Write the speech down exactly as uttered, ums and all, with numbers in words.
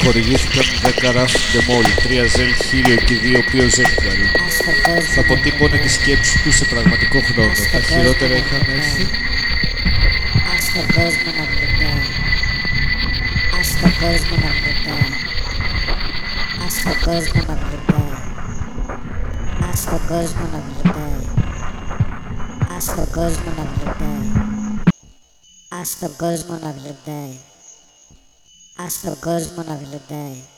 χορηγήθηκαν δέκα ραφ ντεμόλ, τρία ζελ χείριο και δύο οποίο ζεύγαρη. Θα αποτύπωνε τη σκέψη του σε πραγματικό χρόνο. Τα χειρότερα είχαν έρθει. Ας τον κόσμο να γλυκάει. Ας τον κόσμο να γλυκάει. Ας τον κόσμο να γλυκάει. Ας τον κόσμο να γλυκάει. Ας τον κόσμο να γλυκάει. Ας τον κόσμο να γλυκάει. Ας τον κόσμο να γλυκάει.